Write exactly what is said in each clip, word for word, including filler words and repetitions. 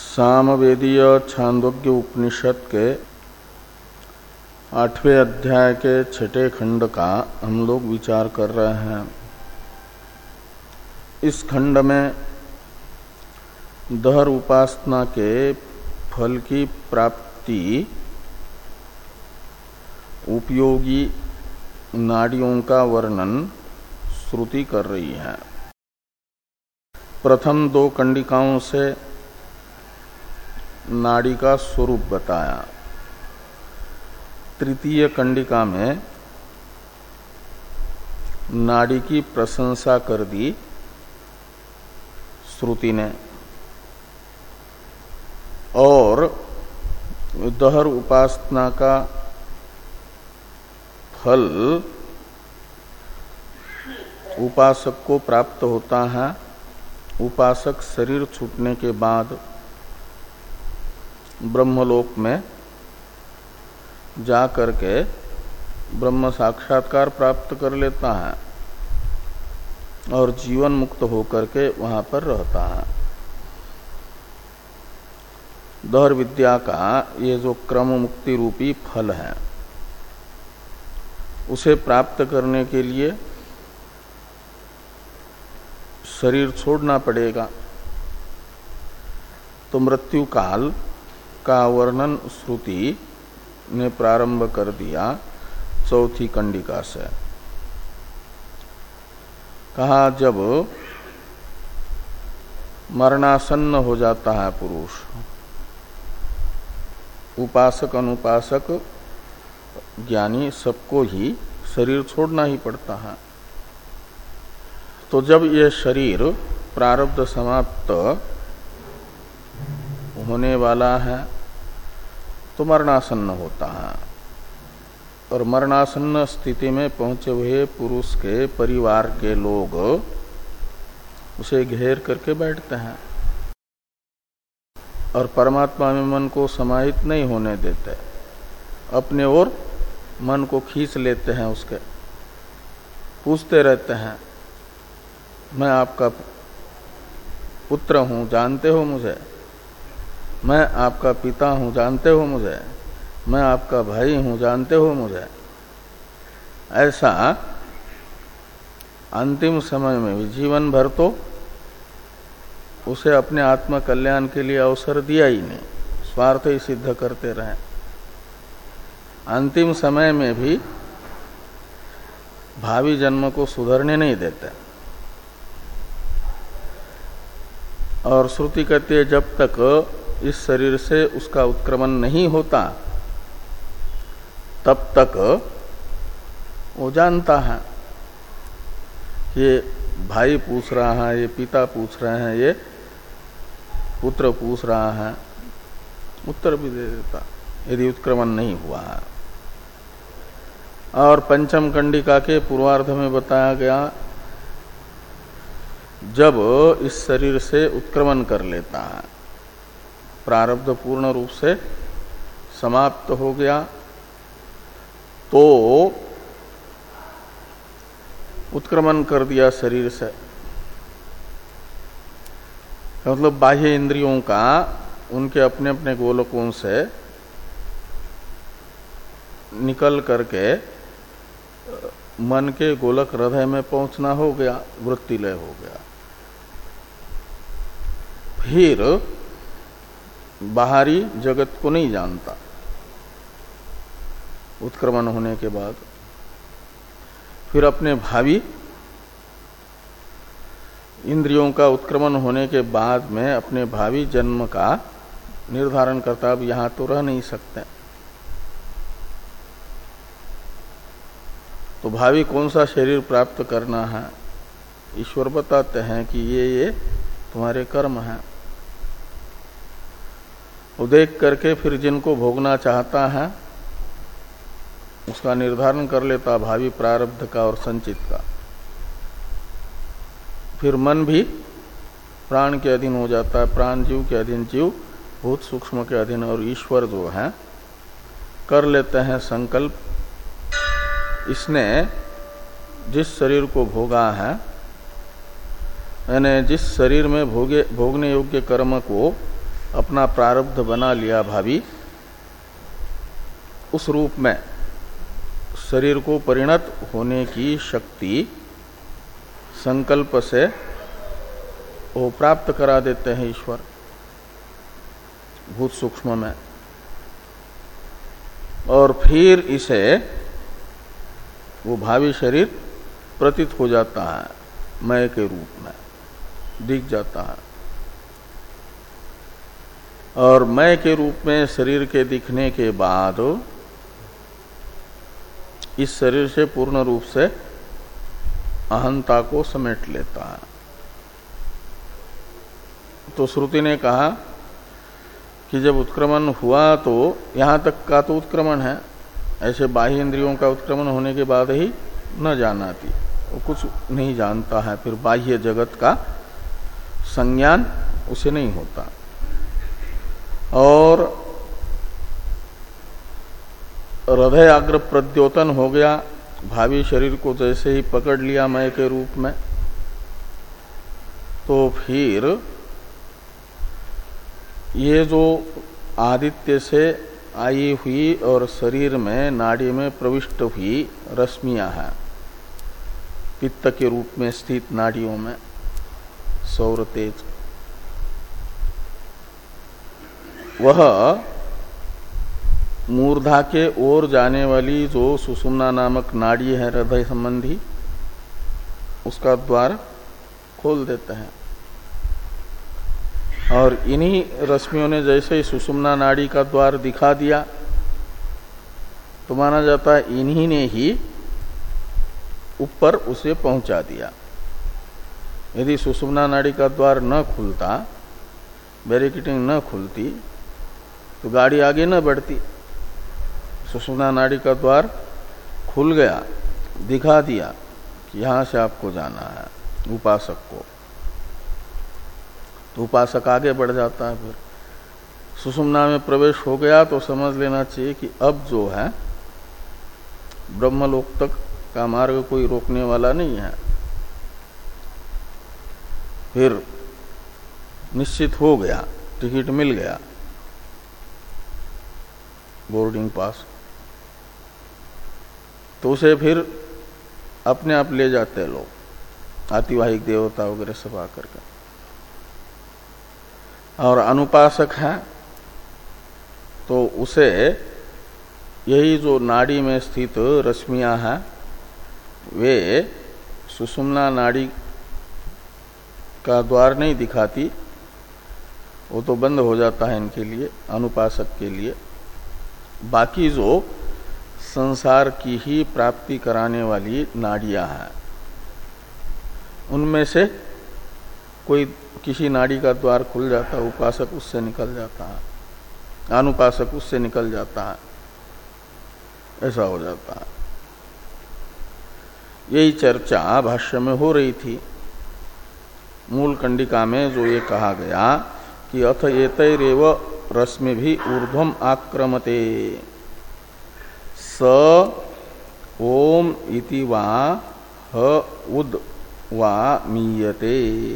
सामवेदीय छांदोग्य उपनिषद के आठवें अध्याय के छठे खंड का हम लोग विचार कर रहे हैं। इस खंड में दहर उपासना के फल की प्राप्ति उपयोगी नाड़ियों का वर्णन श्रुति कर रही है। प्रथम दो कंडिकाओं से नाड़ी का स्वरूप बताया। तृतीय कंडिका में नाड़ी की प्रशंसा कर दी श्रुति ने और दहर उपासना का फल उपासक को प्राप्त होता है। उपासक शरीर छूटने के बाद ब्रह्मलोक में जा करके ब्रह्म साक्षात्कार प्राप्त कर लेता है और जीवन मुक्त होकर के वहां पर रहता है। दहर विद्या का ये जो क्रम मुक्ति रूपी फल है उसे प्राप्त करने के लिए शरीर छोड़ना पड़ेगा। तो मृत्यु काल का वर्णन श्रुति ने प्रारंभ कर दिया चौथी कंडिका से। कहा जब मरणासन्न हो जाता है पुरुष, उपासक अनुपासक ज्ञानी सबको ही शरीर छोड़ना ही पड़ता है। तो जब ये शरीर प्रारब्ध समाप्त होने वाला है तो मरणासन्न होता है और मरणासन्न स्थिति में पहुंचे हुए पुरुष के परिवार के लोग उसे घेर करके बैठते हैं और परमात्मा में मन को समाहित नहीं होने देते, अपने ओर मन को खींच लेते हैं। उसके पूछते रहते हैं, मैं आपका पुत्र हूं, जानते हो मुझे? मैं आपका पिता हूं, जानते हो मुझे? मैं आपका भाई हूं, जानते हो मुझे? ऐसा अंतिम समय में भी जीवन भर तो उसे अपने आत्म कल्याण के लिए अवसर दिया ही नहीं, स्वार्थ ही सिद्ध करते रहे। अंतिम समय में भी भावी जन्म को सुधरने नहीं देते। और श्रुति कहती है जब तक इस शरीर से उसका उत्क्रमण नहीं होता तब तक वो जानता है, ये भाई पूछ रहा है, ये पिता पूछ रहे हैं, ये पुत्र पूछ रहा है, उत्तर भी दे देता यदि उत्क्रमण नहीं हुआ है। और पंचम कंडिका के पूर्वार्ध में बताया गया जब इस शरीर से उत्क्रमण कर लेता है, प्रारब्ध पूर्ण रूप से समाप्त हो गया, तो उत्क्रमण कर दिया शरीर से, मतलब बाह्य इंद्रियों का उनके अपने अपने गोलकों से निकल करके मन के गोलक हृदय में पहुंचना हो गया, वृत्तिलय हो गया। फिर बाहरी जगत को नहीं जानता उत्क्रमण होने के बाद। फिर अपने भावी इंद्रियों का उत्क्रमण होने के बाद में अपने भावी जन्म का निर्धारण करता, अब यहां तो रह नहीं सकते, तो भावी कौन सा शरीर प्राप्त करना है ईश्वर बताते हैं कि ये ये तुम्हारे कर्म हैं। वो देख करके फिर जिनको भोगना चाहता है उसका निर्धारण कर लेता, भावी प्रारब्ध का और संचित का। फिर मन भी प्राण के अधीन हो जाता है, प्राण जीव के अधीन, जीव भूत सूक्ष्म के अधीन, और ईश्वर जो है कर लेते हैं संकल्प, इसने जिस शरीर को भोगा है यानी जिस शरीर में भोगे भोगने योग्य कर्म को अपना प्रारब्ध बना लिया भावी, उस रूप में शरीर को परिणत होने की शक्ति संकल्प से वो प्राप्त करा देते हैं ईश्वर भूत सूक्ष्म में, और फिर इसे वो भावी शरीर प्रतीत हो जाता है मय के रूप में, दिख जाता है। और मय के रूप में शरीर के दिखने के बाद इस शरीर से पूर्ण रूप से अहंता को समेट लेता है। तो श्रुति ने कहा कि जब उत्क्रमण हुआ तो यहां तक का तो उत्क्रमण है, ऐसे बाह्य इंद्रियों का उत्क्रमण होने के बाद ही न जानाती, वो कुछ नहीं जानता है, फिर बाह्य जगत का संज्ञान उसे नहीं होता। और हृदय अग्र प्रद्योतन हो गया, भावी शरीर को जैसे ही पकड़ लिया मय के रूप में, तो फिर ये जो आदित्य से आई हुई और शरीर में नाड़ी में प्रविष्ट हुई रश्मियां हैं, पित्त के रूप में स्थित नाड़ियों में सौर तेज, वह मूर्धा के ओर जाने वाली जो सुषुम्ना नामक नाड़ी है हृदय संबंधी, उसका द्वार खोल देते हैं। और इन्हीं रश्मियों ने जैसे ही सुषुम्ना नाड़ी का द्वार दिखा दिया तो माना जाता है इन्हीं ने ही ऊपर उसे पहुंचा दिया। यदि सुषुम्ना नाड़ी का द्वार न खुलता, बैरिकेटिंग न खुलती, तो गाड़ी आगे न बढ़ती। सुषुम्ना नाड़ी का द्वार खुल गया, दिखा दिया कि यहां से आपको जाना है उपासक को, तो उपासक आगे बढ़ जाता है। फिर सुषुम्ना में प्रवेश हो गया तो समझ लेना चाहिए कि अब जो है ब्रह्मलोक तक का मार्ग कोई रोकने वाला नहीं है। फिर निश्चित हो गया, टिकट मिल गया, बोर्डिंग पास, तो उसे फिर अपने आप ले जाते हैं लोग, आतिवाहिक देवता वगैरह सब आकर के। और अनुपासक है तो उसे यही जो नाड़ी में स्थित रश्मियां हैं वे सुषुम्ना नाड़ी का द्वार नहीं दिखाती, वो तो बंद हो जाता है इनके लिए, अनुपासक के लिए। बाकी जो संसार की ही प्राप्ति कराने वाली नाड़ियां हैं उनमें से कोई किसी नाड़ी का द्वार खुल जाता है, उपासक उससे निकल जाता है, अनुपासक उससे निकल जाता है, ऐसा हो जाता है। यही चर्चा भाष्य में हो रही थी। मूल कंडिका में जो ये कहा गया कि अथ एतैरेव रश्मि भी ऊर्ध्वम आक्रमते स ओम इति वा ह उद वा मीयते।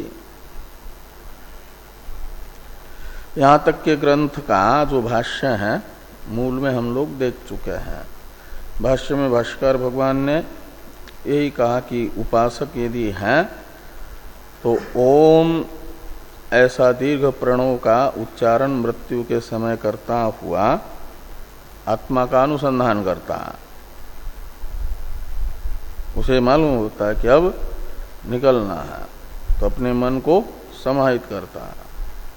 यहां तक के ग्रंथ का जो भाष्य है मूल में हम लोग देख चुके हैं। भाष्य में भाष्यकार भगवान ने यही कहा कि उपासक यदि हैं तो ओम ऐसा दीर्घ प्रणव का उच्चारण मृत्यु के समय करता हुआ आत्मा का अनुसंधान करता है। उसे मालूम होता है कि अब निकलना है, तो अपने मन को समाहित करता है।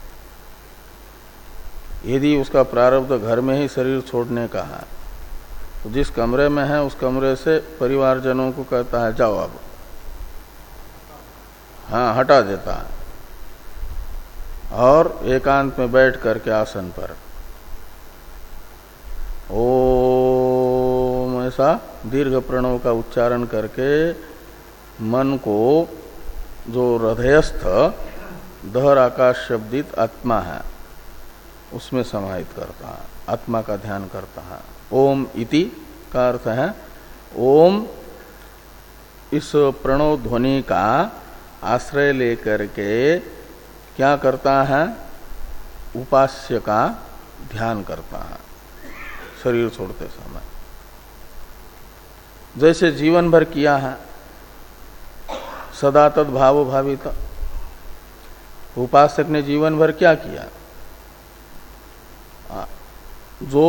यदि उसका प्रारब्ध घर में ही शरीर छोड़ने का है तो जिस कमरे में है उस कमरे से परिवारजनों को कहता है जाओ अब, हाँ हटा देता है, और एकांत में बैठ करके आसन पर ओम ऐसा दीर्घ प्रणव का उच्चारण करके मन को जो हृदयस्थ दहर आकाश शब्दित आत्मा है उसमें समाहित करता है, आत्मा का ध्यान करता है। ओम इति का अर्थ है ओम इस प्रणव ध्वनि का आश्रय लेकर के क्या करता है, उपास्य का ध्यान करता है शरीर छोड़ते समय, जैसे जीवन भर किया है सदा तद भावो भावित। उपासक ने जीवन भर क्या किया? जो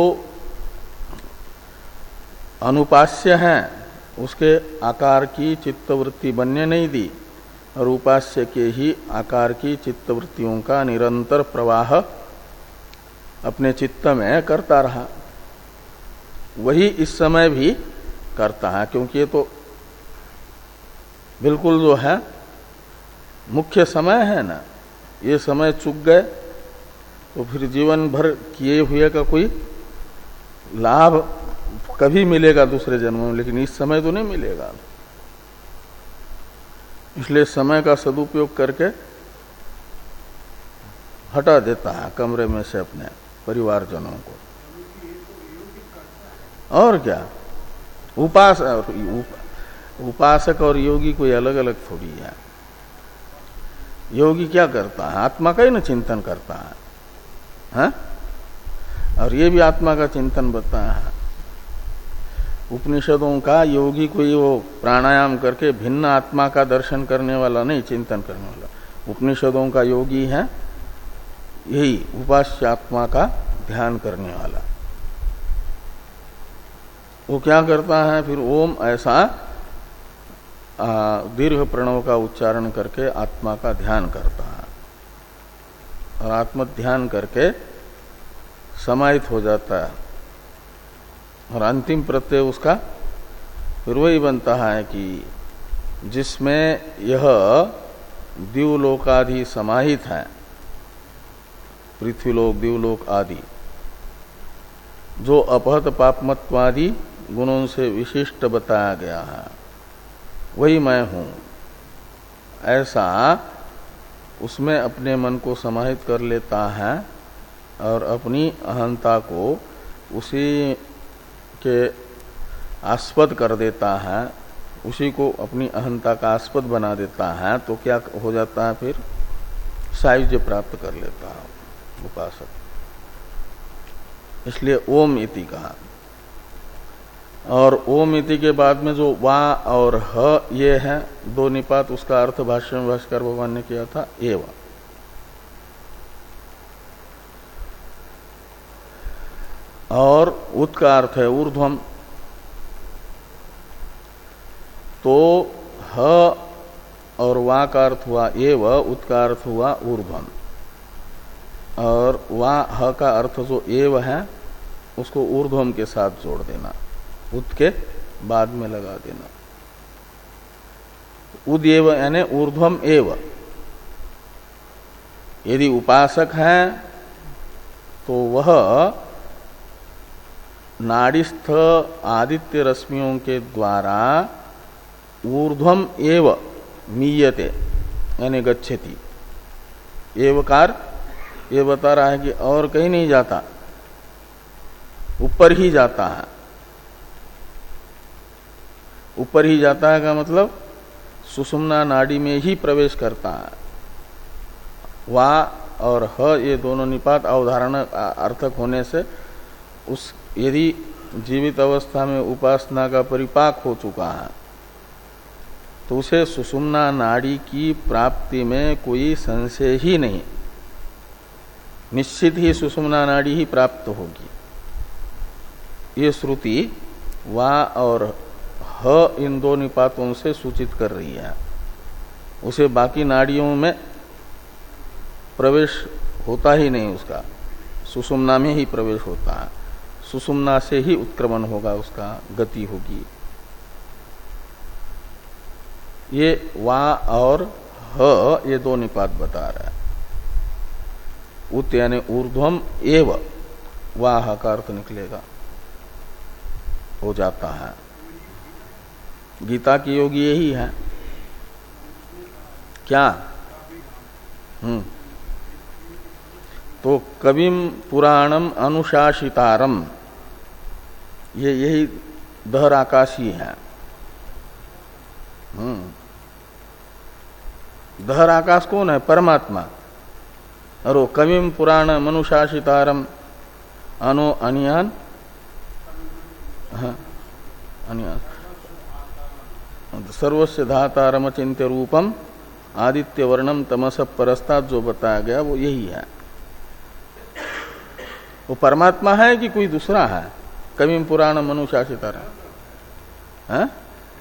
अनुपास्य है उसके आकार की चित्तवृत्ति बनने नहीं दी और उपास्य के ही आकार की चित्तवृत्तियों का निरंतर प्रवाह अपने चित्त में करता रहा, वही इस समय भी करता है। क्योंकि ये तो बिल्कुल जो है मुख्य समय है ना, ये समय चूक गए तो फिर जीवन भर किए हुए का कोई लाभ कभी मिलेगा दूसरे जन्म में, लेकिन इस समय तो नहीं मिलेगा। इसलिए समय का सदुपयोग करके हटा देता है कमरे में से अपने परिवारजनों को। और क्या, उपास उपासक और योगी कोई अलग अलग थोड़ी है। योगी क्या करता है? आत्मा का ही ना चिंतन करता है, है? और ये भी आत्मा का चिंतन बताया है। उपनिषदों का योगी कोई वो प्राणायाम करके भिन्न आत्मा का दर्शन करने वाला नहीं, चिंतन करने वाला। उपनिषदों का योगी है यही उपास्य आत्मा का ध्यान करने वाला। वो क्या करता है फिर? ओम ऐसा दीर्घ प्रणव का उच्चारण करके आत्मा का ध्यान करता है और आत्म ध्यान करके समाहित हो जाता है। और अंतिम प्रत्यय उसका फिर वही बनता है कि जिसमें यह दिवलोकादि समाहित है, पृथ्वीलोक दिवलोक आदि, जो अपहत पापमत्वादि गुणों से विशिष्ट बताया गया है, वही मैं हूं, ऐसा उसमें अपने मन को समाहित कर लेता है और अपनी अहंता को उसी के आस्पद कर देता है, उसी को अपनी अहंता का आस्पद बना देता है। तो क्या हो जाता है फिर? सायुज्य प्राप्त कर लेता है उपासक। इसलिए ओम इति कहा। और ओम इति के बाद में जो वा और ह ये है दो निपात, उसका अर्थ भाष्य में भाष्कर भगवान ने किया था एव। और उत का अर्थ है ऊर्ध्वम। तो ह और वा का अर्थ हुआ एव, उत का अर्थ हुआ ऊर्ध्वम। और वा ह का अर्थ जो एव है उसको ऊर्ध्वम के साथ जोड़ देना, उत के बाद में लगा देना। उद एव यानी ऊर्ध्वम एव। यदि उपासक है तो वह नाड़ीस्थ आदित्य रश्मियों के द्वारा ऊर्ध्वम एव मीयते यानी गच्छति। एवकार ये बता रहा है कि और कहीं नहीं जाता, ऊपर ही जाता है। ऊपर ही जाता है का मतलब सुषुम्ना नाड़ी में ही प्रवेश करता है। वा और ह ये दोनों निपात अवधारण अर्थक होने से उस यदि जीवित अवस्था में उपासना का परिपाक हो चुका है तो उसे सुषुम्ना नाड़ी की प्राप्ति में कोई संशय ही नहीं, निश्चित ही सुषुम्ना नाड़ी ही प्राप्त होगी। ये श्रुति वा और ह इन दो निपातों से सूचित कर रही है। उसे बाकी नाड़ियों में प्रवेश होता ही नहीं, उसका सुषुम्ना में ही प्रवेश होता है। सुषुम्ना से ही उत्क्रमण होगा, उसका गति होगी। ये वा और ह ये दो निपात बता रहा है। उत यानी ऊर्ध्वम एव, वाह का अर्थ निकलेगा, हो जाता है। गीता की योगी यही है क्या? हम्म तो कविम पुराणम अनुशासितारम, ये यही दहर आकाशी है। हम्म दहर आकाश कौन है? परमात्मा। और वो कविम पुराण मनुशासितारम अनो अनियान, हाँ अनियान सर्वस्य धातारम चिंत्य रूपम आदित्य वर्णम तमस परस्तात् जो बताया गया वो यही है। वो परमात्मा है कि कोई दूसरा है? कविम पुराण मनुशासितारम, हाँ?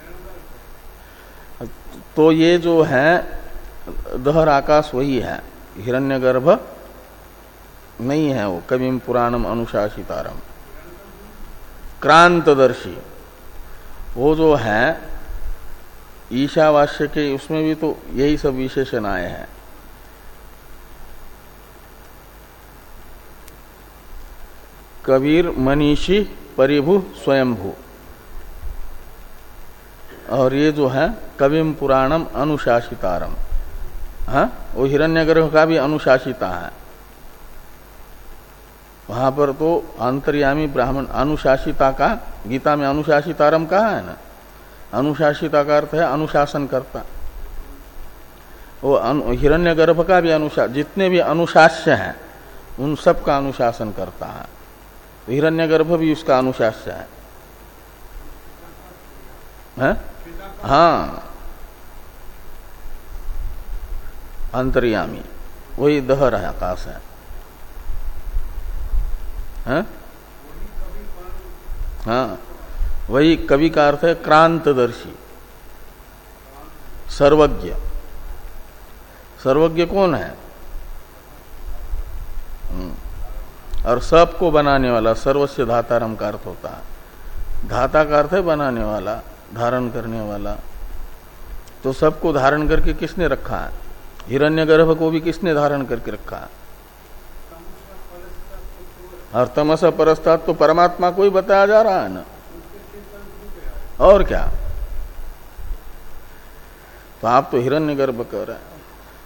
तो ये जो है दहर आकाश वही है, हिरण्यगर्भ नहीं है वो। कविम पुराणम अनुशासितारम क्रांतदर्शी वो जो है ईशावास्य के, उसमें भी तो यही सब विशेषण आए हैं। कबीर मनीषी परिभु स्वयंभू, और ये जो है कविम पुराणम अनुशासितारम, हाँ वो हिरण्यगर्भ का भी अनुशासिता है। वहां पर तो अंतर्यामी ब्राह्मण अनुशासिता का, गीता में अनुशासितारम कहा है ना, अनुशासिता का अर्थ है अनुशासन करता। वो अनु, हिरण्यगर्भ का भी अनुशा जितने भी अनुशास्य हैं उन सब का अनुशासन करता है। तो हिरण्यगर्भ भी उसका अनुशास्य है, है? हाँ अंतर्यामी वही दहर है, आकाश है, है? हाँ वही कवि का अर्थ है क्रांतदर्शी, सर्वज्ञ। सर्वज्ञ कौन है? और सबको बनाने वाला, सर्वस्य धातारम का अर्थ होता है। धाता का अर्थ है बनाने वाला, धारण करने वाला। तो सबको धारण करके किसने रखा है? हिरण्यगर्भ को भी किसने धारण करके रखा है? और तमस परस्तात् तो परमात्मा को ही बताया जा रहा है ना, और क्या? तो आप तो हिरण्यगर्भ कह रहे हैं।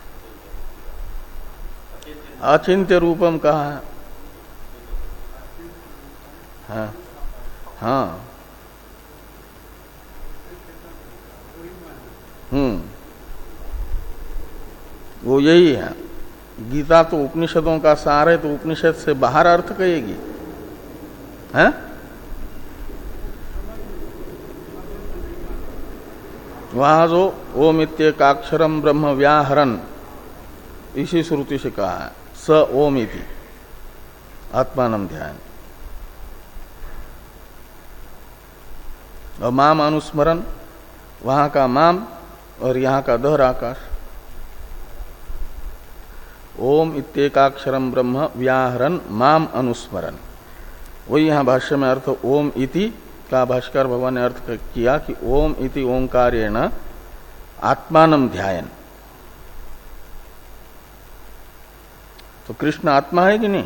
अचिंत्य रूपम कहा है, हाँ हाँ हम्म वो यही है। गीता तो उपनिषदों का सार है, तो उपनिषद से बाहर अर्थ कहेगी, हैं? वहां जो ओम इत्येकाक्षरम ब्रह्म व्याहरन, इसी श्रुति से कहा है स ओम इति आत्मानम ध्यान। और माम अनुस्मरण, वहां का माम और यहां का दहर आकाश। ओम इत्येकाक्षरम ब्रह्म व्याहरन माम अनुस्मरण, वही यहां भाष्य में अर्थ ओम इति का भाष्कर भगवान ने अर्थ किया कि ओम इति ओंकारेण आत्मानम ध्यायन। तो कृष्ण आत्मा है कि नहीं?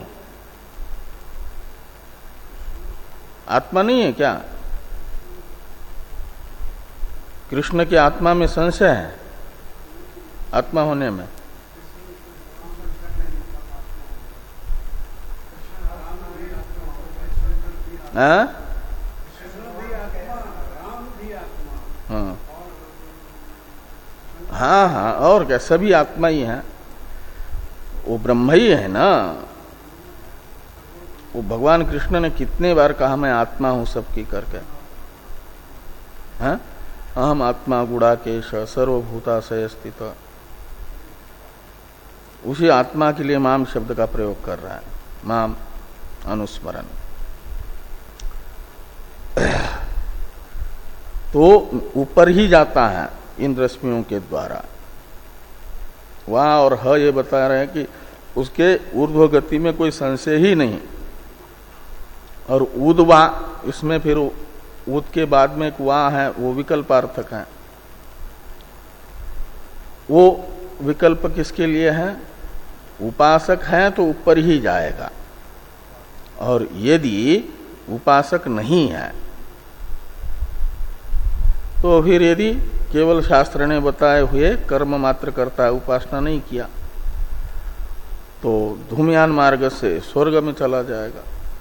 आत्मा नहीं है क्या? कृष्ण की आत्मा में संशय है, आत्मा होने में? हाँ हाँ हाँ हाँ और क्या, सभी आत्मा ही हैं। वो ब्रह्म ही है ना। वो भगवान कृष्ण ने कितने बार कहा मैं आत्मा हूं सबकी करके, हाँ? अहम आत्मा गुड़ाकेश सर्वभूताशय स्थित। उसी आत्मा के लिए माम शब्द का प्रयोग कर रहा है, माम अनुस्मरण। तो ऊपर ही जाता है इन रश्मियों के द्वारा। वहां और ह ये बता रहे हैं कि उसके ऊर्ध्व गति में कोई संशय ही नहीं। और उदवा, इसमें फिर उद के बाद में एक वा है, वो विकल्पार्थक है। वो विकल्प किसके लिए है? उपासक है तो ऊपर ही जाएगा, और यदि उपासक नहीं है तो फिर यदि केवल शास्त्र ने बताए हुए कर्म मात्र करता है, उपासना नहीं किया, तो धूमयान मार्ग से स्वर्ग में चला जाएगा।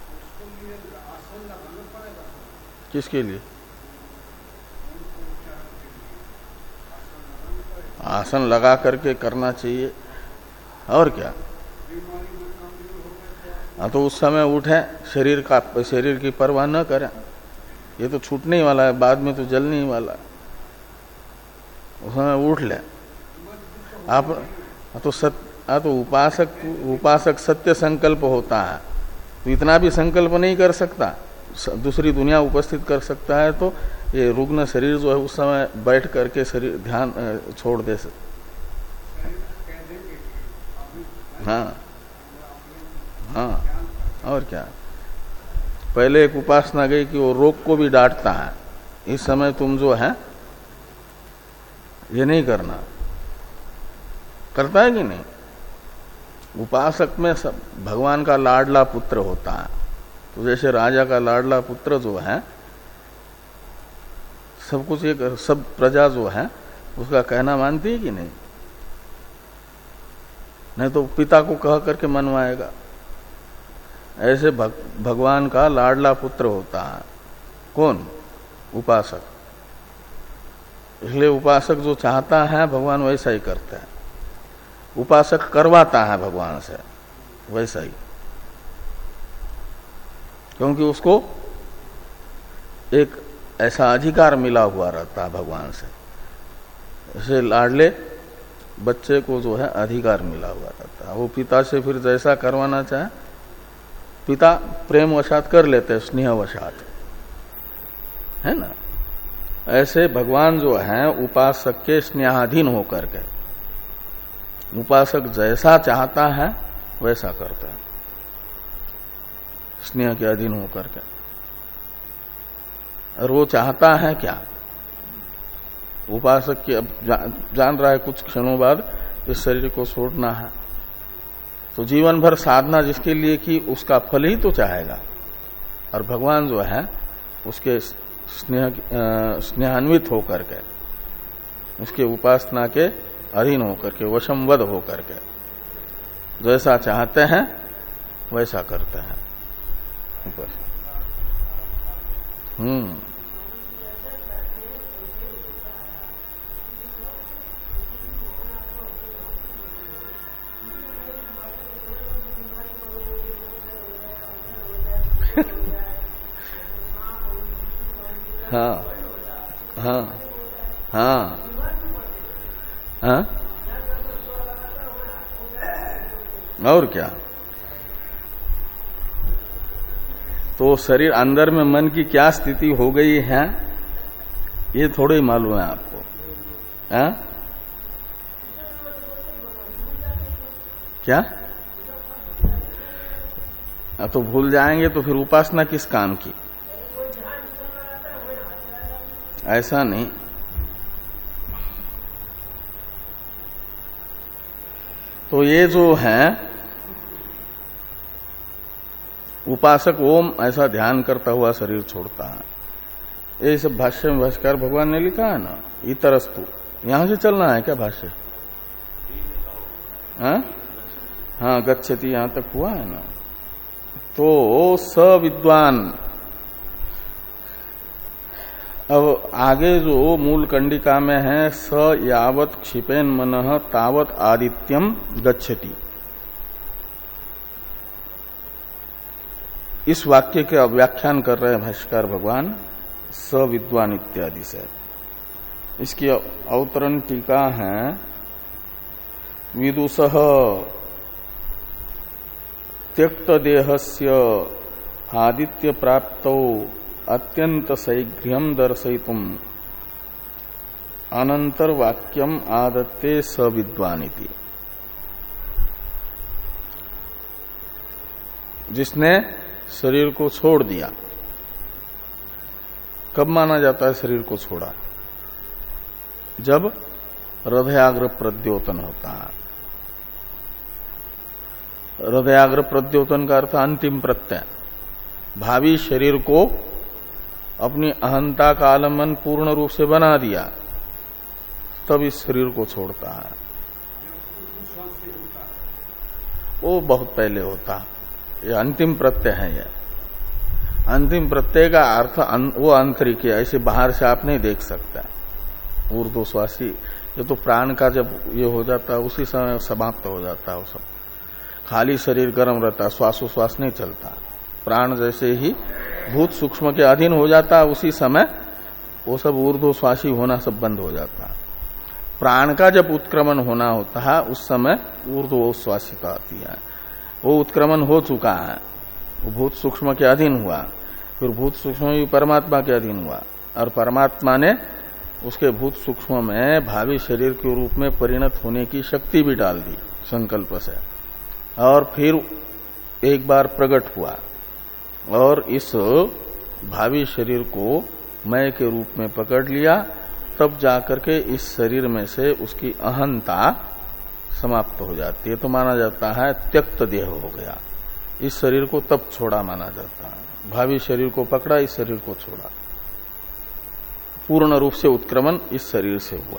किसके लिए? आसन लगा करके करना चाहिए, और क्या? हाँ तो उस समय उठे, शरीर का शरीर की परवाह न करें, ये तो छूटने ही वाला है, बाद में तो जलने ही वाला, उस समय उठ ले आप। तो सत हाँ तो उपासक उपासक सत्य संकल्प होता है, तो इतना भी संकल्प नहीं कर सकता, दूसरी दुनिया उपस्थित कर सकता है, तो ये रुग्ण शरीर जो है उस समय बैठ करके शरीर ध्यान छोड़ दे सकता। हाँ हाँ और क्या, पहले एक उपासना गई कि वो रोग को भी डांटता है, इस समय तुम जो है ये नहीं करना, करता है कि नहीं। उपासक में सब भगवान का लाडला पुत्र होता है, तो जैसे राजा का लाडला पुत्र जो है सब कुछ एक सब प्रजा जो है उसका कहना मानती है कि नहीं, नहीं तो पिता को कह करके मनवाएगा। ऐसे भग, भगवान का लाडला पुत्र होता है कौन, उपासक। इसलिए उपासक जो चाहता है भगवान वैसा ही करता है, उपासक करवाता है भगवान से वैसा ही, क्योंकि उसको एक ऐसा अधिकार मिला हुआ रहता है भगवान से। ऐसे लाडले बच्चे को जो है अधिकार मिला हुआ रहता है, वो पिता से फिर जैसा करवाना चाहे पिता प्रेम वशात कर लेते हैं, स्नेह वशात, है ना। ऐसे भगवान जो है उपासक के स्नेहाधीन होकर के, उपासक जैसा चाहता है वैसा करता है, स्नेह के अधीन होकर के। और वो चाहता है क्या, उपासक की अब जान रहा है कुछ क्षणों बाद इस शरीर को छोड़ना है, तो जीवन भर साधना जिसके लिए की उसका फल ही तो चाहेगा। और भगवान जो है उसके स्नेह स्नेहान्वित होकर के, उसके उपासना के अधीन होकर के, वशमवद होकर के जैसा चाहते हैं वैसा करते हैं। हम्म हाँ हाँ हाँ हाँ और क्या। तो शरीर अंदर में मन की क्या स्थिति हो गई है ये थोड़ा ही मालूम है आपको, हाँ? क्या तो भूल जाएंगे तो फिर उपासना किस काम की, ऐसा नहीं। तो ये जो है उपासक ओम ऐसा ध्यान करता हुआ शरीर छोड़ता है। ये सब भाष्य में भाष्यकार भगवान ने लिखा है ना, इतरस्तु। यहां से चलना है क्या भाष्य? हाँ हाँ गच्छति यहां तक हुआ है ना। तो स विद्वान, अब आगे जो मूल कंडिका में है स यावत क्षिपेन मनः तावत आदित्यम गच्छति, इस वाक्य के व्याख्यान कर रहे हैं भाष्यकार भगवान स विद्वान इत्यादि से। इसकी अवतरण टीका है विदुषः त्यक्त देहस्य आदित्य प्राप्तौ अत्यंत शैघ्र्यम दर्शयितुम अनंतर वाक्यम आदत्ते स विद्वानिति। जिसने शरीर को छोड़ दिया, कब माना जाता है शरीर को छोड़ा? जब हृदयाग्र प्रद्योतन होता है। हृदयाग्र प्रद्योतन का अर्थ अंतिम प्रत्यय, भावी शरीर को अपनी अहंता का आलम्बन पूर्ण रूप से बना दिया, तब इस शरीर को छोड़ता है। वो बहुत पहले होता, ये अंतिम प्रत्यय है। ये अंतिम प्रत्यय का अर्थ वो आंतरिक है, ऐसे बाहर से आप नहीं देख सकता। ऊर्ध्वश्वासी ये तो प्राण का जब ये हो जाता है उसी समय समाप्त हो जाता है वो सब, खाली शरीर गर्म रहता, श्वासोश्वास नहीं चलता। प्राण जैसे ही भूत सूक्ष्म के अधीन हो जाता है, उसी समय वो सब ऊर्ध्वश्वासी होना सब बंद हो जाता है। प्राण का जब उत्क्रमण होना होता है उस समय ऊर्ध्वश्वासिता आती है। वो उत्क्रमण हो चुका है, वो भूत सूक्ष्म के अधीन हुआ, फिर भूत सूक्ष्म भी परमात्मा के अधीन हुआ, और परमात्मा ने उसके भूत सूक्ष्म में भावी शरीर के रूप में परिणत होने की शक्ति भी डाल दी संकल्प से, और फिर एक बार प्रकट हुआ और इस भावी शरीर को मैं के रूप में पकड़ लिया। तब जाकर के इस शरीर में से उसकी अहंता समाप्त हो जाती है, तो माना जाता है त्यक्त देह हो गया। इस शरीर को तब छोड़ा माना जाता है। भावी शरीर को पकड़ा, इस शरीर को छोड़ा, पूर्ण रूप से उत्क्रमण इस शरीर से हुआ।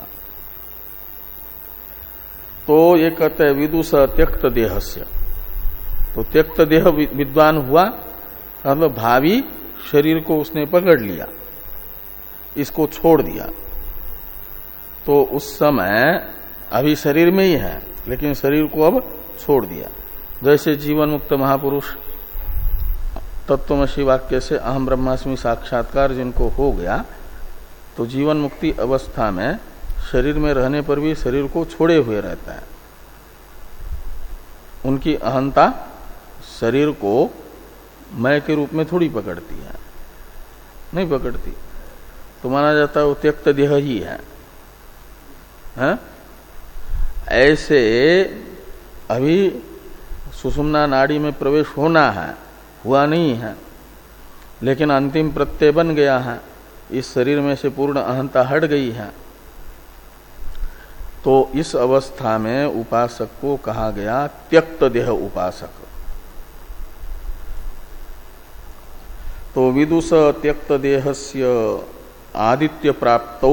तो ये कहते हैं विदुष त्यक्त देहस्य। तो त्यक्त देह विद्वान हुआ मतलब भावी शरीर को उसने पकड़ लिया, इसको छोड़ दिया। तो उस समय अभी शरीर में ही है, लेकिन शरीर को अब छोड़ दिया। जैसे जीवन मुक्त महापुरुष तत्वमसी वाक्य से अहम ब्रह्मास्मि साक्षात्कार जिनको हो गया, तो जीवन मुक्ति अवस्था में शरीर में रहने पर भी शरीर को छोड़े हुए रहता है। उनकी अहंता शरीर को मैं के रूप में थोड़ी पकड़ती है, नहीं पकड़ती, तो माना जाता है वो त्यक्त देह ही है, है? ऐसे अभी सुषुम्ना नाड़ी में प्रवेश होना है, हुआ नहीं है, लेकिन अंतिम प्रत्यय बन गया है, इस शरीर में से पूर्ण अहंता हट गई है। तो इस अवस्था में उपासक को कहा गया त्यक्त देह उपासक। तो विदुष त्यक्त देहस्य आदित्य प्राप्तौ,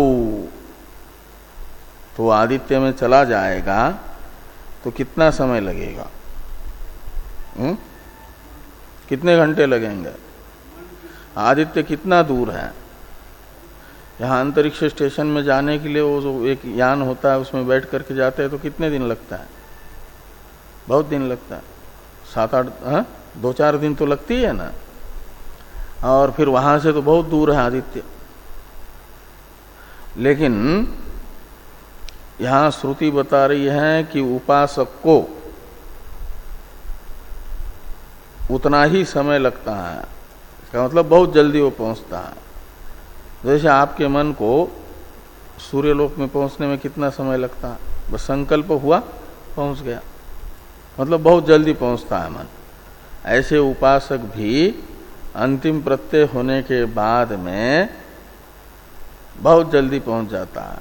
तो आदित्य में चला जाएगा तो कितना समय लगेगा? हुँ? कितने घंटे लगेंगे? आदित्य कितना दूर है? यहाँ अंतरिक्ष स्टेशन में जाने के लिए वो जो एक यान होता है उसमें बैठ करके जाते हैं तो कितने दिन लगता है? बहुत दिन लगता है, सात आठ हाँ? दो चार दिन तो लगती है ना। और फिर वहां से तो बहुत दूर है आदित्य। लेकिन यहां श्रुति बता रही है कि उपासक को उतना ही समय लगता है, इसका मतलब बहुत जल्दी वो पहुंचता है। जैसे आपके मन को सूर्यलोक में पहुंचने में कितना समय लगता है? बस संकल्प हुआ पहुंच गया, मतलब बहुत जल्दी पहुंचता है मन। ऐसे उपासक भी अंतिम प्रत्यय होने के बाद में बहुत जल्दी पहुंच जाता है।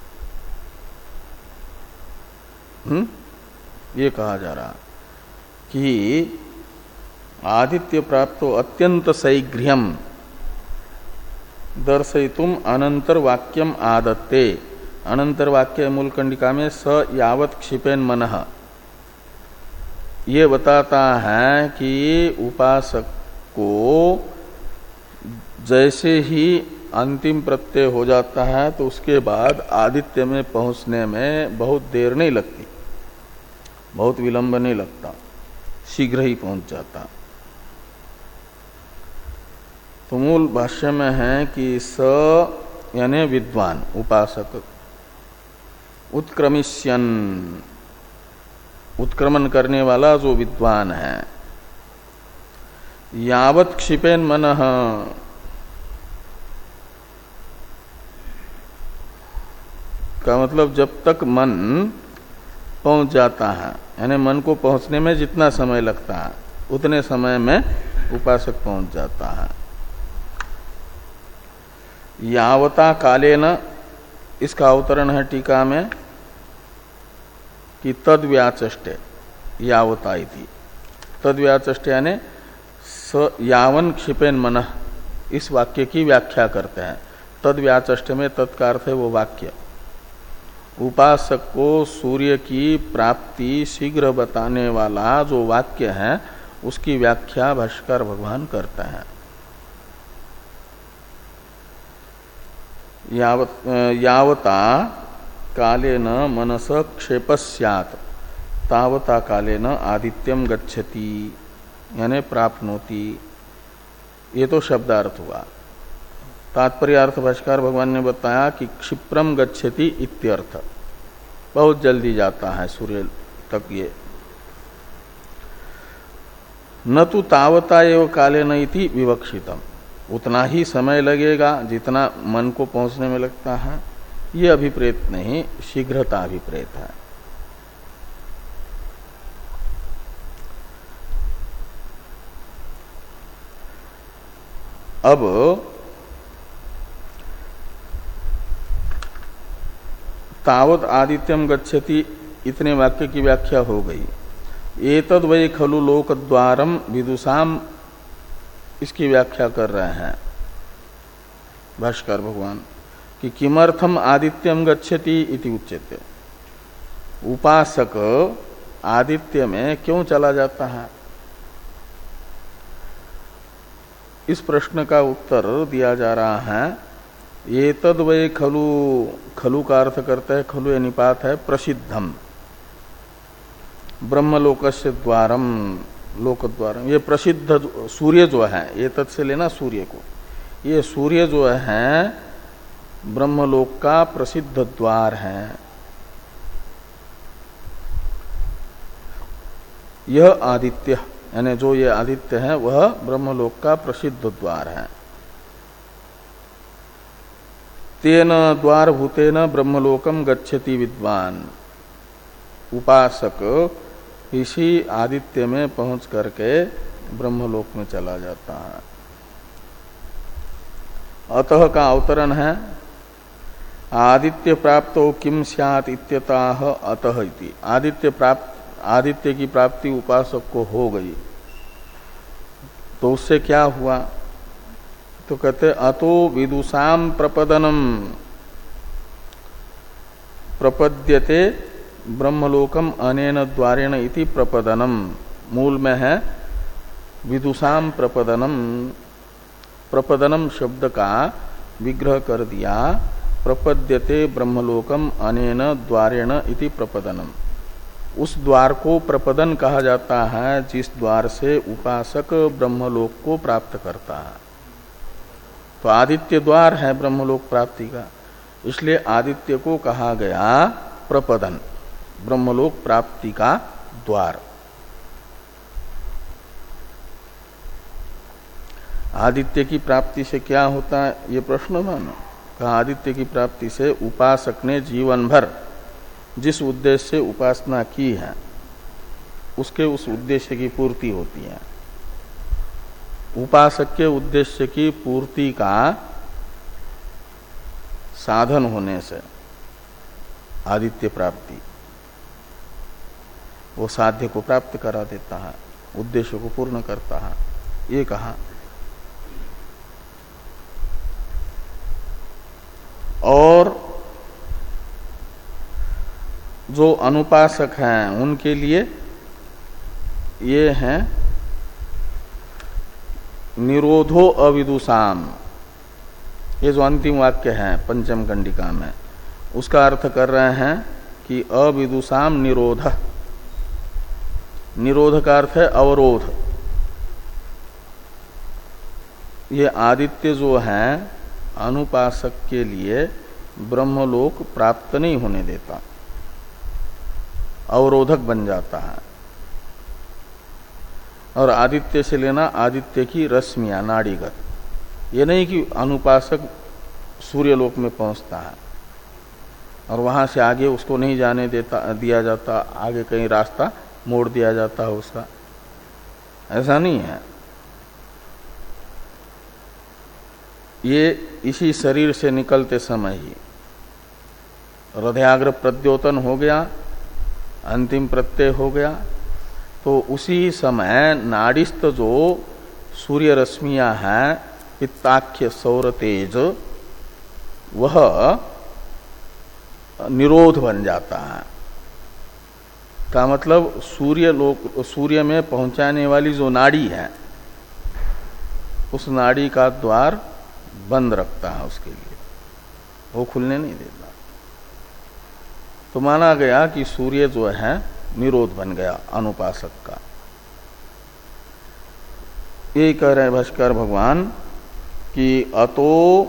हम्म ये कहा जा रहा कि आदित्य प्राप्तो अत्यंत सैघ्र्यम दर्शयितुम अनंतर वाक्यम आदत्ते। अनंतर वाक्य मूल कंडिका में स यावत क्षिपेन मनः, ये बताता है कि उपासक को जैसे ही अंतिम प्रत्यय हो जाता है तो उसके बाद आदित्य में पहुंचने में बहुत देर नहीं लगती, बहुत विलंब नहीं लगता, शीघ्र ही पहुंच जाता। तो मूल भाष्य में है कि स यानी विद्वान उपासक उत्क्रमिष्यन, उत्क्रमण करने वाला जो विद्वान है, यावत क्षिपेन मनः, का मतलब जब तक मन पहुंच जाता है, यानी मन को पहुंचने में जितना समय लगता है उतने समय में उपासक पहुंच जाता है। यावता कालेन, इसका अवतरण है टीका में कि तद व्याचष्टे यावता इति। तद व्याचष्टे यानी स यावन क्षिपेन मनः, इस वाक्य की व्याख्या करते हैं। तद व्याचष्टे में तत्का अर्थ है वो वाक्य। उपासक को सूर्य की प्राप्ति शीघ्र बताने वाला जो वाक्य है उसकी व्याख्या भाष्यकार भगवान करते हैं। यावत, यावता कालेन मनस क्षेप स्यात्, तावता काले न आदित्यम गच्छति यानी प्राप्नोति, ये तो शब्दार्थ हुआ। तात्पर्य अर्थ भाष्यकार भगवान ने बताया कि क्षिप्रम गच्छति इत्यर्थ, बहुत जल्दी जाता है सूर्य तक ये। न तो तावता एव काले न इति विवक्षितम, उतना ही समय लगेगा जितना मन को पहुंचने में लगता है, ये अभिप्रेत नहीं, शीघ्रता अभिप्रेत है। अब तावत आदित्यम गच्छति इतने वाक्य की व्याख्या हो गई। एतद् वै खलु लोकद्वारम विदुषाम, इसकी व्याख्या कर रहे हैं भाष्कर भगवान कि किमर्थम आदित्यम गच्छति इति उच्यते, उपासक आदित्य में क्यों चला जाता है। इस प्रश्न का उत्तर दिया जा रहा है, ये तद वै खलु, खलु का अर्थ करता है, खलु ये निपात है प्रसिद्धम, ब्रह्मलोकस्य द्वारम, लोक द्वारम, ये प्रसिद्ध सूर्य जो है, ये तत् से लेना सूर्य को, ये सूर्य जो है ब्रह्मलोक का प्रसिद्ध द्वार है। यह आदित्य यानी जो ये आदित्य है वह ब्रह्मलोक का प्रसिद्ध द्वार है। तेन द्वार भूतेन ब्रह्मलोकम गच्छति विद्वान, उपासक इसी आदित्य में पहुंच करके ब्रह्मलोक में चला जाता है। अतः का अवतरण है, आदित्य प्राप्तो किम स्यात् इत्यतः अतः इति, आदित्य प्राप्त, आदित्य की प्राप्ति उपासक को हो गई तो उससे क्या हुआ, तो कहते अतो विदुषाम प्रपदनम प्रपद्यते ब्रह्मलोकम अनेन द्वारेण इति प्रपदनम, मूल में है विदुषाम प्रपदनम, प्रपदनम शब्द का विग्रह कर दिया, प्रपद्यते ब्रह्मलोकम अनेन द्वारेण इति प्रपदनम, उस द्वार को प्रपदन कहा जाता है जिस द्वार से उपासक ब्रह्मलोक को प्राप्त करता है। तो आदित्य द्वार है ब्रह्मलोक प्राप्ति का, इसलिए आदित्य को कहा गया प्रपदन, ब्रह्मलोक प्राप्ति का द्वार। आदित्य की प्राप्ति से क्या होता है, ये प्रश्न था ना, कहा आदित्य की प्राप्ति से उपासक ने जीवन भर जिस उद्देश्य से उपासना की है उसके उस उद्देश्य की पूर्ति होती है। उपासक के उद्देश्य की पूर्ति का साधन होने से आदित्य प्राप्ति वो साध्य को प्राप्त करा देता है, उद्देश्य को पूर्ण करता है, ये कहा। और जो अनुपासक हैं उनके लिए ये है निरोधो अविदुषाम, ये जो अंतिम वाक्य है पंचम कंडिका में, उसका अर्थ कर रहे हैं कि अविदुषाम निरोध, निरोध का अर्थ है अवरोध। ये आदित्य जो है अनुपासक के लिए ब्रह्मलोक प्राप्त नहीं होने देता, अवरोधक बन जाता है। और आदित्य से लेना आदित्य की रश्मियां, नाड़ीगत, ये नहीं कि अनुपासक सूर्यलोक में पहुंचता है और वहां से आगे उसको नहीं जाने देता दिया जाता, आगे कहीं रास्ता मोड़ दिया जाता है उसका, ऐसा नहीं है। ये इसी शरीर से निकलते समय ही हृदयाग्र प्रद्योतन हो गया, अंतिम प्रत्यय हो गया, तो उसी समय नाड़िस्थ जो सूर्य रश्मियां हैं, पित्ताख्य सौर तेज, वह निरोध बन जाता है। का मतलब सूर्य लोक, सूर्य में पहुंचाने वाली जो नाड़ी है उस नाड़ी का द्वार बंद रखता है, उसके लिए वो खुलने नहीं देता। तो माना गया कि सूर्य जो है निरोध बन गया अनुपासक का। ये कह रहे भाष्कर भगवान कि अतो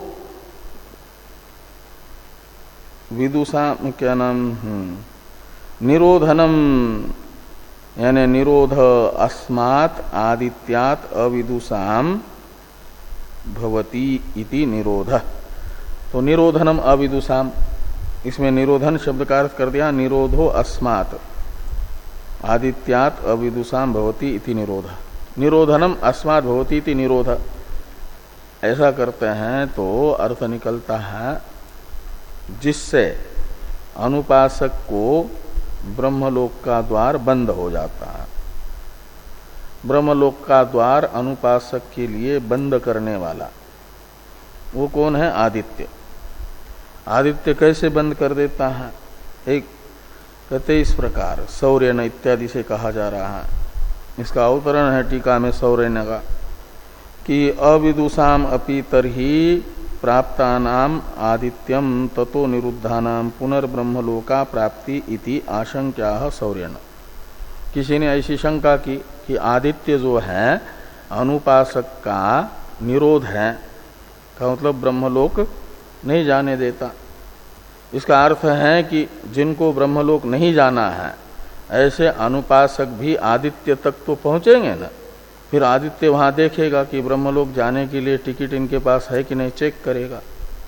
विदुषा क्या नाम निरोधनम यानी निरोध अस्मात् आदित्यात् अविदुषाम भवति इति निरोध। तो निरोधनम अविदुषाम, इसमें निरोधन शब्द का अर्थ कर दिया निरोधो अस्मात् आदित्यात् अविदुषाम भवति इति निरोध। निरोधनम अस्मात् भवति इति निरोध ऐसा करते हैं तो अर्थ निकलता है जिससे अनुपासक को ब्रह्मलोक का द्वार बंद हो जाता है। ब्रह्मलोक का द्वार अनुपासक के लिए बंद करने वाला वो कौन है? आदित्य। आदित्य कैसे बंद कर देता है? एक कहते इस प्रकार सौर्यन इत्यादि से कहा जा रहा है। इसका अवतरण है टीका में सौर्यन का कि अविदुषाम अपि तरहि प्राप्तानाम आदित्यम ततो निरुद्धानाम पुनर्ब्रह्मलोका प्राप्ति इति आशंक्या सौर्यन। किसी ने ऐसी शंका की कि आदित्य जो है अनुपासक का निरोध है, का मतलब ब्रह्मलोक नहीं जाने देता। इसका अर्थ है कि जिनको ब्रह्मलोक नहीं जाना है ऐसे अनुपासक भी आदित्य तक तो पहुंचेंगे ना। फिर आदित्य वहां देखेगा कि ब्रह्मलोक जाने के लिए टिकट इनके पास है कि नहीं, चेक करेगा।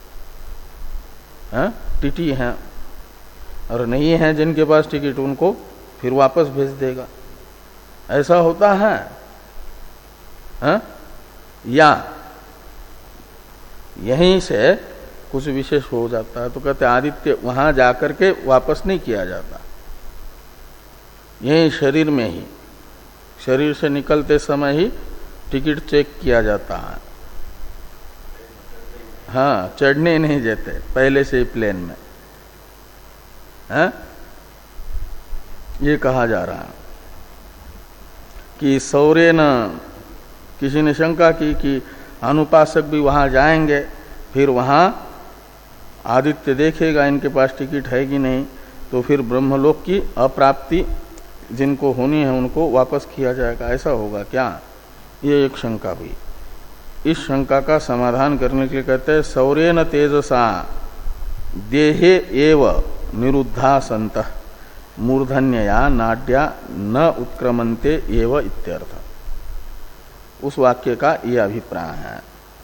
है टिटी हैं और नहीं है जिनके पास टिकट उनको फिर वापस भेज देगा। ऐसा होता है, है? या यहीं से कुछ विशेष हो जाता है। तो कहते आदित्य वहां जाकर के वापस नहीं किया जाता, यही शरीर में ही, शरीर से निकलते समय ही टिकट चेक किया जाता है। हाँ, चढ़ने नहीं देते पहले से ही प्लेन में, है? ये कहा जा रहा है कि सौर्य न, किसी ने शंका की कि अनुपासक भी वहां जाएंगे, फिर वहां आदित्य देखेगा इनके पास टिकट है कि नहीं, तो फिर ब्रह्मलोक की अप्राप्ति जिनको होनी है उनको वापस किया जाएगा। ऐसा होगा क्या? ये एक शंका हुई। इस शंका का समाधान करने के लिए कहते हैं सौर्येन तेजसा देहे एव निरुद्धा संतः मूर्धन्यया नाड्या न उत्क्रमन्ते एव इत्यर्थ। उस वाक्य का ये अभिप्राय है।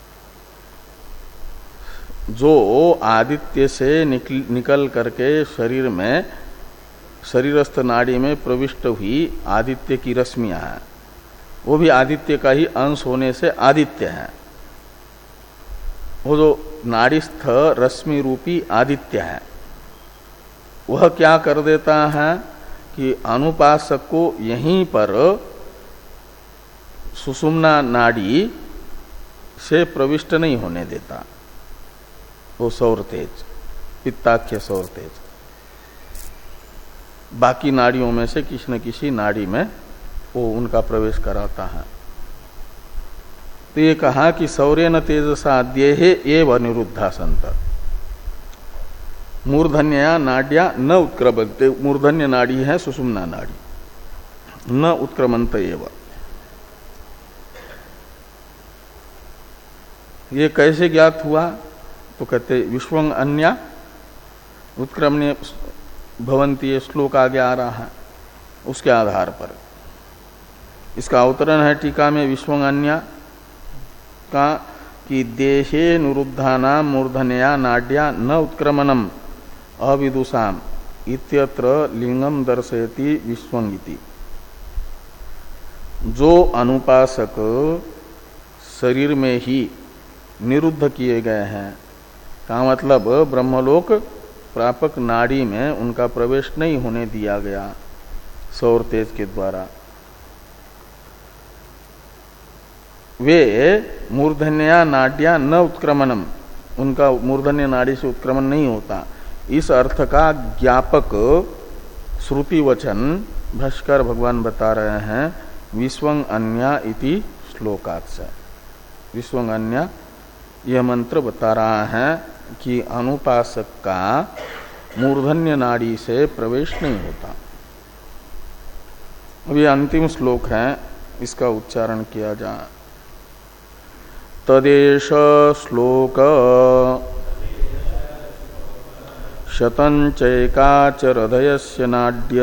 जो आदित्य से निकल, निकल करके शरीर में शरीरस्थ नाड़ी में प्रविष्ट हुई आदित्य की रश्मियां हैं, वो भी आदित्य का ही अंश होने से आदित्य है। वो जो नाड़ीस्थ रश्मि रूपी आदित्य है वह क्या कर देता है कि अनुपासक को यहीं पर सुषुम्ना नाड़ी से प्रविष्ट नहीं होने देता। वो सौर तेज, पित्ताख्य सौर तेज बाकी नाड़ियों में से किसी न किसी नाड़ी में वो उनका प्रवेश कराता है। तो ये कहा कि सौर्येन तेजसा देहे एव निरुद्धा संत मूर्धन्या नाड्या न उत्क्रमन्ते। मूर्धन्य नाड़ी है सुषुम्ना नाड़ी, न उत्क्रमन्त एव। ये कैसे ज्ञात हुआ? तो कहते विश्वं अन्या उत्क्रमण्य भवंती, ये श्लोक आगे आ रहा है उसके आधार पर। इसका अवतरण है टीका में विश्वं अन्या का कि देहे निरुद्धानाम मूर्धन्या नाड्या न उत्क्रमणम अविदुषाम इत्यत्र लिंगम दर्शयति विश्वं इति। जो अनुपासक शरीर में ही निरुद्ध किए गए हैं, का मतलब ब्रह्मलोक प्रापक नाड़ी में उनका प्रवेश नहीं होने दिया गया सौर तेज के द्वारा, वे मूर्धन्या नाड्या न उत्क्रमणम, उनका मूर्धन्य नाड़ी से उत्क्रमण नहीं होता। इस अर्थ का ज्ञापक श्रुति वचन भाष्कर भगवान बता रहे हैं विश्वं अन्या इति श्लोकात् से। विश्वं अन्या यह मंत्र बता रहा है कि अनुपासक का मूर्धन्य नाड़ी से प्रवेश नहीं होता। अभी अंतिम श्लोक है, इसका उच्चारण किया जाए। तदेश श्लोक शतंचैकाच हृदयस्य नाड्य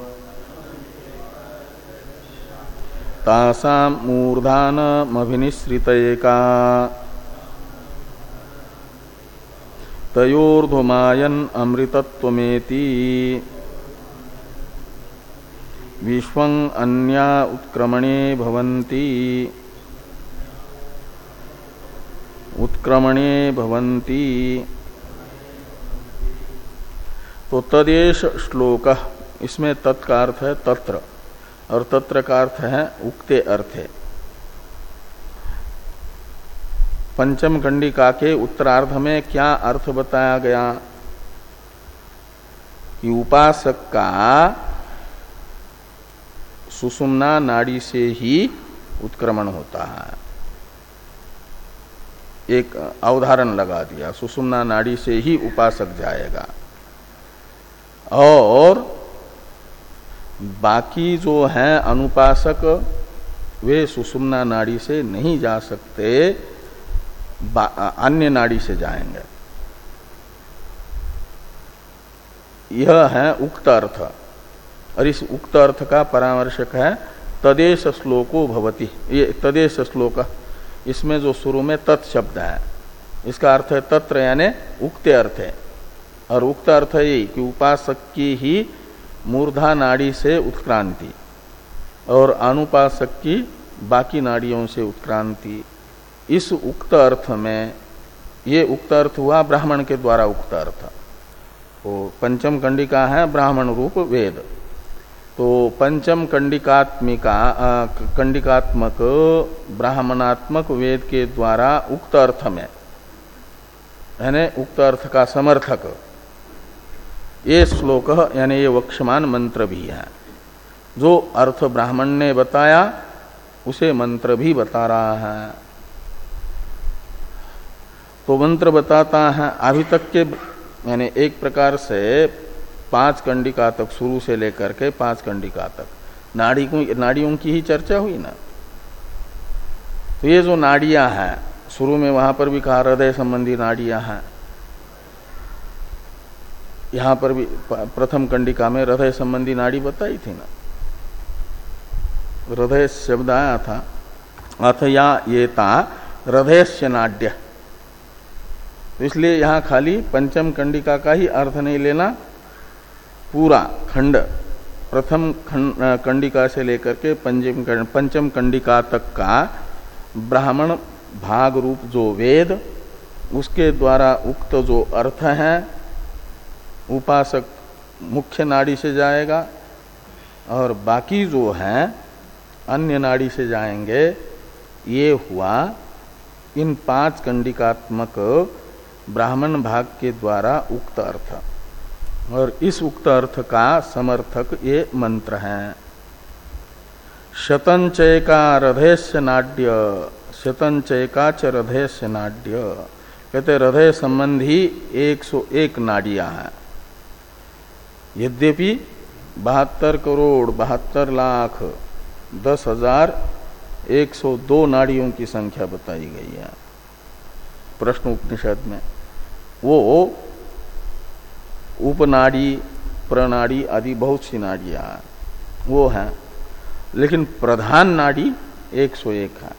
तासां मूर्धानमभिनिसृतैका तयोर्धुमायन् अमृतत्वमेति विश्वं अन्या उत्क्रमणे भवन्ति उत्क्रमणे भवन्ति। तो तदेश श्लोक, इसमें तत् का अर्थ है तत्र, और तत्र का अर्थ है उक्ते अर्थे। पंचम कंडिका के उत्तरार्ध में क्या अर्थ बताया गया कि उपासक का सुषुम्ना नाड़ी से ही उत्क्रमण होता है। एक अवधारण लगा दिया, सुषुम्ना नाड़ी से ही उपासक जाएगा, और बाकी जो हैं अनुपासक वे सुषुम्ना नाड़ी से नहीं जा सकते, अन्य नाड़ी से जाएंगे। यह है उक्त अर्थ, और इस उक्त अर्थ का परामर्शक है तदेश श्लोको भवति। ये तदेश श्लोक, इसमें जो शुरू में तत् शब्द है, इसका अर्थ है तत्र, यानी उक्ते अर्थ है। और उक्त अर्थ यही कि उपासक की ही मूर्धा नाड़ी से उत्क्रांति और अनुपासक की बाकी नाड़ियों से उत्क्रांति। इस उक्त अर्थ में, ये उक्त अर्थ हुआ ब्राह्मण के द्वारा उक्त अर्थ। वो पंचम कंडिका है ब्राह्मण रूप वेद। तो पंचम कंडिकात्मिका कंडिकात्मक ब्राह्मणात्मक वेद के द्वारा उक्त अर्थ में, यानी उक्त अर्थ का समर्थक ये श्लोक, यानी ये वक्षमान मंत्र भी है। जो अर्थ ब्राह्मण ने बताया उसे मंत्र भी बता रहा है। तो मंत्र बताता है अभी तक के, यानी एक प्रकार से पांच कंडिका तक, शुरू से लेकर के पांच कंडिका तक नाड़ी को नाड़ियों की ही चर्चा हुई ना। तो ये जो नाड़ियां हैं, शुरू में वहां पर भी कहा हृदय संबंधी नाड़ियां हैं, यहां पर भी प्रथम कंडिका में हृदय संबंधी नाड़ी बताई थी ना। हृदय शब्द आया था, अथ या ये ता हृदयस्य नाड्य। इसलिए यहां खाली पंचम कंडिका का ही अर्थ नहीं लेना, पूरा खंड प्रथम कंडिका से लेकर के पंचम पंचम कंडिका तक का ब्राह्मण भाग रूप जो वेद, उसके द्वारा उक्त जो अर्थ है, उपासक मुख्य नाड़ी से जाएगा और बाकी जो हैं अन्य नाड़ी से जाएंगे। ये हुआ इन पांच कंडिकात्मक ब्राह्मण भाग के द्वारा उक्त अर्थ, और इस उक्त अर्थ का समर्थक ये मंत्र हैं। शतंचयका हृदयस्य नाड्य, शतंचयका च हृदयस्य नाड्य, कहते हृदय संबंधी एक सौ एक नाड़ियां हैं। यद्यपि बहत्तर करोड़ बहत्तर लाख दस हजार एक सौ दो नाड़ियों की संख्या बताई गई है प्रश्न उपनिषद में, वो उपनाड़ी प्रनाड़ी आदि बहुत सी नाड़ियां वो हैं, लेकिन प्रधान नाड़ी एक सौ एक है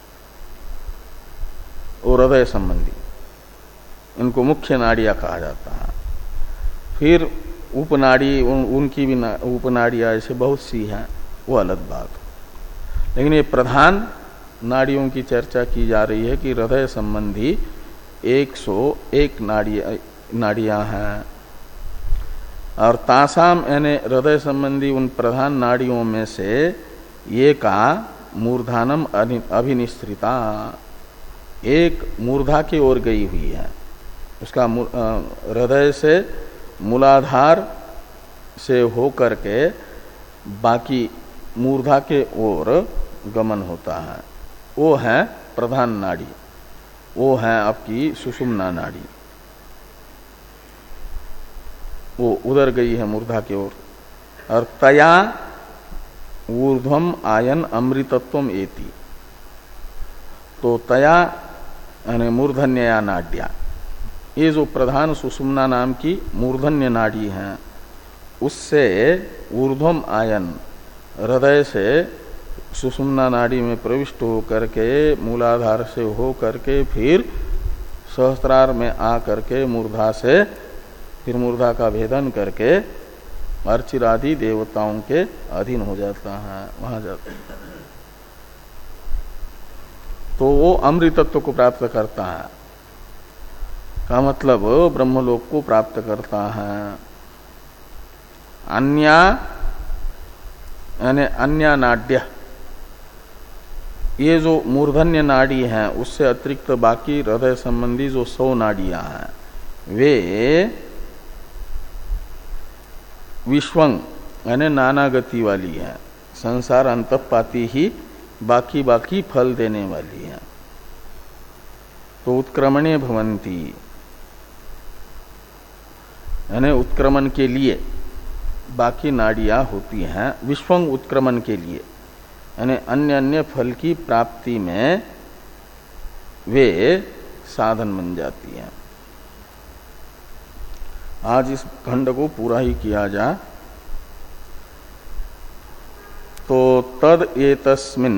और हृदय संबंधी, इनको मुख्य नाड़ियां कहा जाता है। फिर उपनाड़ी उन, उनकी भी उपनाड़ियां ऐसे बहुत सी हैं, वो अलग बात। लेकिन ये प्रधान नाड़ियों की चर्चा की जा रही है कि हृदय संबंधी एक सौ एक नाड़ियां नाड़ियां हैं, और तासाम यानी हृदय संबंधी उन प्रधान नाड़ियों में से ये का मूर्धानम अभिनिश्रिता, एक मूर्धा की ओर गई हुई है। उसका हृदय से मूलाधार से होकर के बाकी मूर्धा के ओर गमन होता है, वो है प्रधान नाड़ी, वो है आपकी सुषुम्ना नाड़ी, वो उधर गई है मूर्धा की ओर। और तया ऊर्ध्वम आयन अमृतत्वम एति। तो तया यानी मूर्धन्यया नाड्या, ये जो प्रधान सुषुम्ना नाम की मूर्धन्य नाड़ी है, उससे ऊर्ध्वम आयन हृदय से सुषुम्ना नाड़ी में प्रविष्ट हो करके मूलाधार से हो करके फिर सहस्त्रार में आ करके मूर्धा से फिर मूर्धा का भेदन करके अर्चिरादि देवताओं के अधीन हो जाता है, वहां जाता है। तो वो अमृतत्व को प्राप्त करता है, का मतलब ब्रह्मलोक को प्राप्त करता है। अन्या यानी अन्या नाड्य, ये जो मूर्धन्य नाड़ी है उससे अतिरिक्त बाकी हृदय संबंधी जो सौ नाड़ियां हैं वे विश्वंग यानी नाना गति वाली है, संसार अंतपाती ही बाकी बाकी फल देने वाली है। तो उत्क्रमणे भवंती यानी उत्क्रमण के लिए बाकी नाड़ियां होती हैं, विश्वंग उत्क्रमण के लिए यानी अन्य अन्य फल की प्राप्ति में वे साधन बन जाती हैं। आज इस खंड को पूरा ही किया जाए। तो तद एतस्मिन्,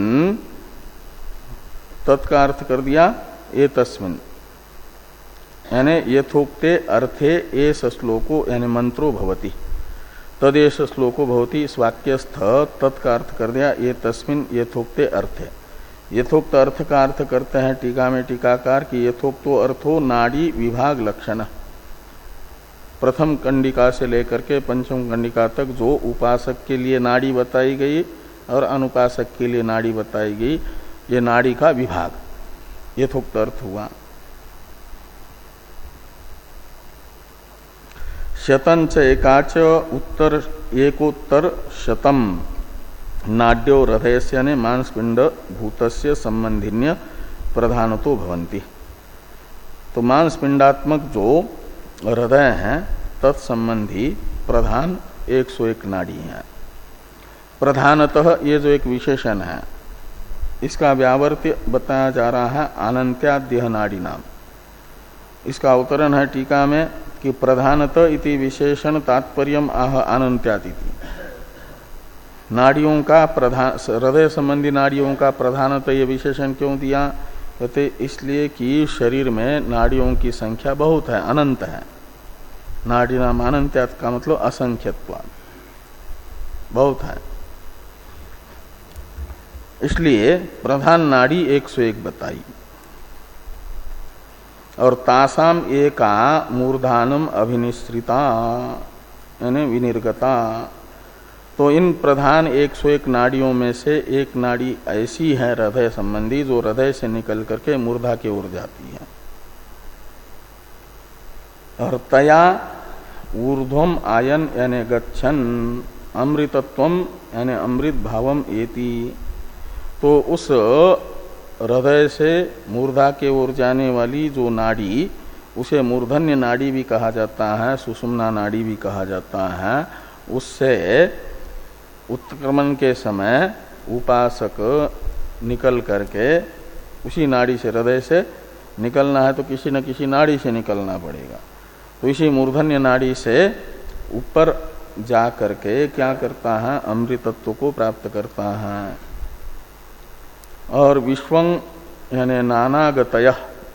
तत् का अर्थ कर दिया एतस्मिन् यानी यथोक्ते अर्थे एष श्लोको यानी मंत्रो भवति, तदेश श्लोको भवति, इस वाक्यस्थ तत् का अर्थ कर दिया ये तस्मिन् यथोक्ते अर्थे। यथोक्त अर्थ का अर्थ करते हैं टीका में टीकाकार की यथोक्तो अर्थो नाड़ी विभाग लक्षण। प्रथम कंडिका से लेकर के पंचम कंडिका तक जो उपासक के लिए नाड़ी बताई गई और अनुपासक के लिए नाड़ी बताई गई, ये नाड़ी का विभाग यथोक्त अर्थ हुआ। शतंच एकाच उत्तर एकोत्तर शतम नाड्यो हृदयस्य ने मांसपिंड भूतस्य संबंधिन्य प्रधानतो भवन्ति। तो मांसपिंडात्मक जो हृदय है तत्संबंधी प्रधान एक सौ एक नाड़ी है। प्रधानतः ये जो एक विशेषण है इसका व्यावर्त्य बताया जा रहा है अनंत्याद्य नाड़ी नाम। इसका अवतरण है टीका में कि प्रधानत इति विशेषण तात्पर्यम आह अनंत्यादिति। नाड़ियों का प्रधान, हृदय संबंधी नाड़ियों का प्रधानत ये विशेषण क्यों दिया? कहते इसलिए कि शरीर में नाड़ियों की संख्या बहुत है, अनंत है। नाड़ी नाम अनंत्यात का मतलब असंख्यत्व, बहुत है। इसलिए प्रधान नाड़ी एक सौ एक बताई। और तासाम एका मूर्धानम अभिनिश्रिता यानी विनिर्गता। तो इन प्रधान एक सौ एक नाड़ियों में से एक नाड़ी ऐसी है हृदय संबंधी जो हृदय से निकल करके मूर्धा की ओर जाती है। और तया ऊर्ध्वम आयन यानी गच्छन अमृतत्वम यानी अमृत भावम एति। तो उस हृदय से मूर्धा के ओर जाने वाली जो नाड़ी उसे मूर्धन्य नाड़ी भी कहा जाता है, सुषुम्ना नाड़ी भी कहा जाता है। उससे उत्क्रमण के समय उपासक निकल करके उसी नाड़ी से, हृदय से निकलना है तो किसी न किसी नाड़ी से निकलना पड़ेगा। तो इसी मूर्धन्य नाड़ी से ऊपर जा करके क्या करता है? अमृतत्व को प्राप्त करता है। और विश्वं यानी नानागतय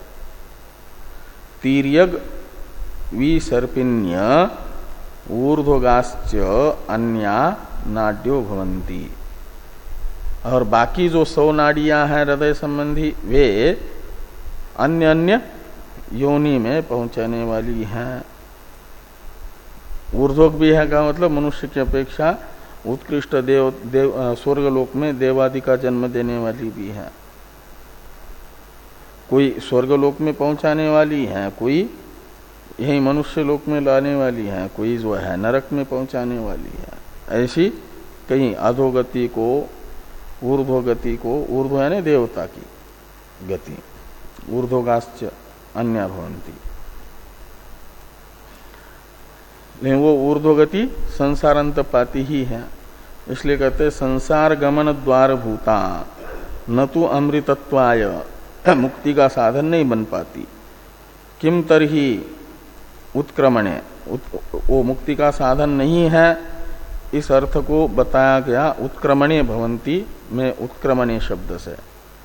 तीर्यग विसर्पिन्य ऊर्ध्वगाश्च अन्या नाड्यो भवन्ति। और बाकी जो सौ नाड़ियां हैं हृदय संबंधी वे अन्य अन्य योनि में पहुंचाने वाली हैं। ऊर्ध्वक भी है का मतलब मनुष्य की अपेक्षा उत्कृष्ट देव, देव स्वर्गलोक में देवादि का जन्म देने वाली भी है। कोई स्वर्गलोक में पहुंचाने वाली है, कोई यही मनुष्य लोक में लाने वाली है, कोई जो है नरक में पहुंचाने वाली है। ऐसी कहीं अधोगति को, ऊर्ध्वगति को, ऊर्ध्व यानी देवता की गति, ऊर्ध्वगाश्च अन्य भवन्ति। लेकिन वो ऊर्ध्वगति संसारांत पाती ही है। इसलिए कहते संसार गमन द्वार भूता न तो अमृतत्वाय, मुक्ति का साधन नहीं बन पाती। किम तरही उत्क्रमणे, वो मुक्ति का साधन नहीं है, इस अर्थ को बताया गया उत्क्रमणे भवंती में उत्क्रमणे शब्द से।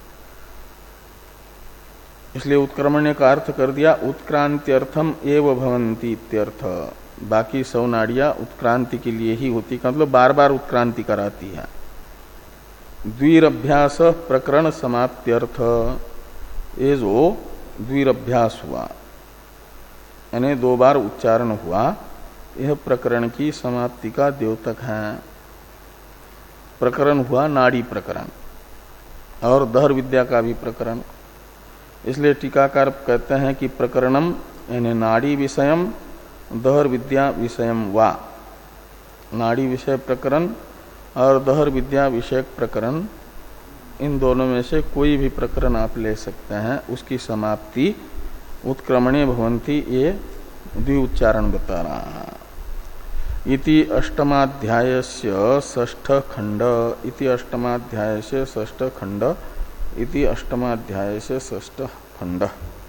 इसलिए उत्क्रमणे का अर्थ कर दिया उत्क्रांति अर्थम एव भवंती इत्यर्थ। बाकी सौ नाड़ियां उत्क्रांति के लिए ही होती, मतलब बार बार उत्क्रांति कराती है। द्विरभ्यास प्रकरण समाप्त्यर्थ, ये जो द्विरभ्यास हुआ यानी दो बार उच्चारण हुआ, यह प्रकरण की समाप्ति का द्योतक है। प्रकरण हुआ नाड़ी प्रकरण और दहर विद्या का भी प्रकरण। इसलिए टीकाकार कहते हैं कि प्रकरणम यानी नाड़ी विषयम दहर विद्या विषयम वा, नाड़ी विषय प्रकरण और दहर विद्या विषयक प्रकरण, इन दोनों में से कोई भी प्रकरण आप ले सकते हैं, उसकी समाप्ति उत्क्रमणे भवंती, ये द्विउच्चारण बता रहा है। इति अष्टमाध्यायस्य षष्ठ खंड, इति अष्टमाध्यायस्य षष्ठ खंड, इति अष्टमाध्यायस्य षष्ठ खंड।